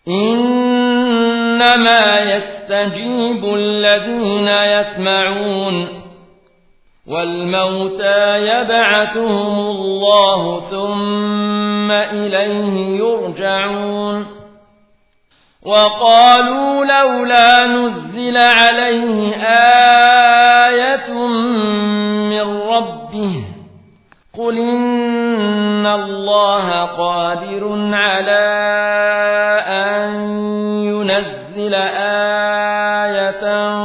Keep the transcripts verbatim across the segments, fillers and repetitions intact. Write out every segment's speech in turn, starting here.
إنما يستجيب الذين يسمعون والموتى يبعثهم الله ثم إليه يرجعون وقالوا لولا نزل عليه آية من ربه قل إن الله قادر على أن ينزل آية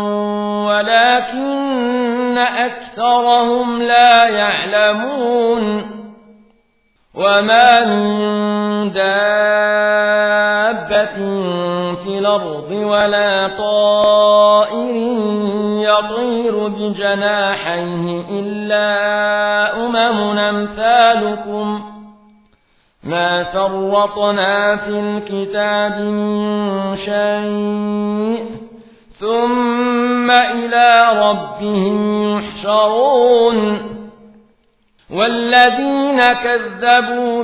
ولكن أكثرهم لا يعلمون وما من دابة في الأرض ولا طائر يطير بجناحيه إلا أمم أمثالكم ما فرطنا في الكتاب من شيء ثم إلى ربهم يحشرون والذين كذبوا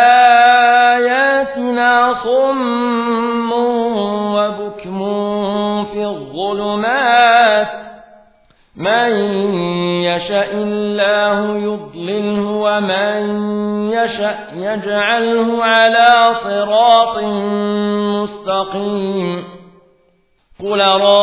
بآياتنا صم وبكم في الظلمات من يشاء الله يضلله ومن يشاء يجعله على صراط مستقيم قل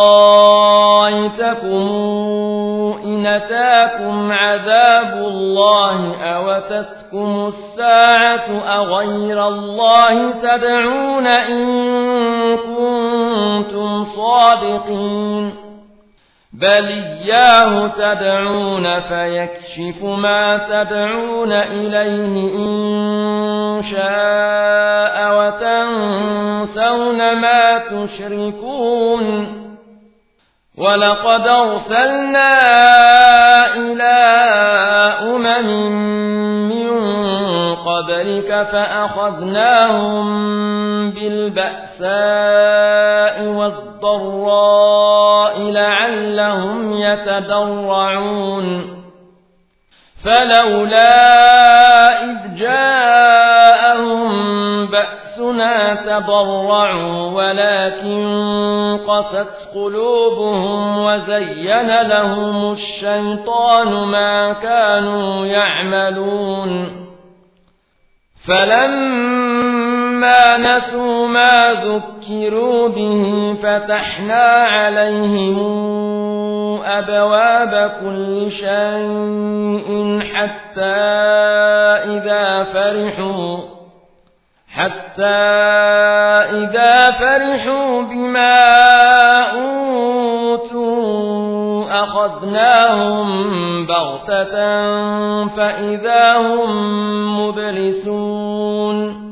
رأيتكم إن أتاكم عذاب الله أو أتتكم الساعة أغير الله تدعون إن كنتم صادقين بل إياه تدعون فيكشف ما تدعون إليه إن شاء وتنسون ما تشركون ولقد أرسلنا إلى أمم من قبلك فأخذناهم بالبأساء والضراء لعلهم يتضرعون فلولا إذ جاءهم بأسنا تضرعوا ولكن قست قلوبهم وزين لهم الشيطان ما كانوا يعملون فلما نسوا ما ذكروا به فتحنا عليهم أبواب كل شيء حتى إذا فرحوا حتى إذا فرحوا بما أوتوا أخذناهم بغتة فإذا هم مبلسون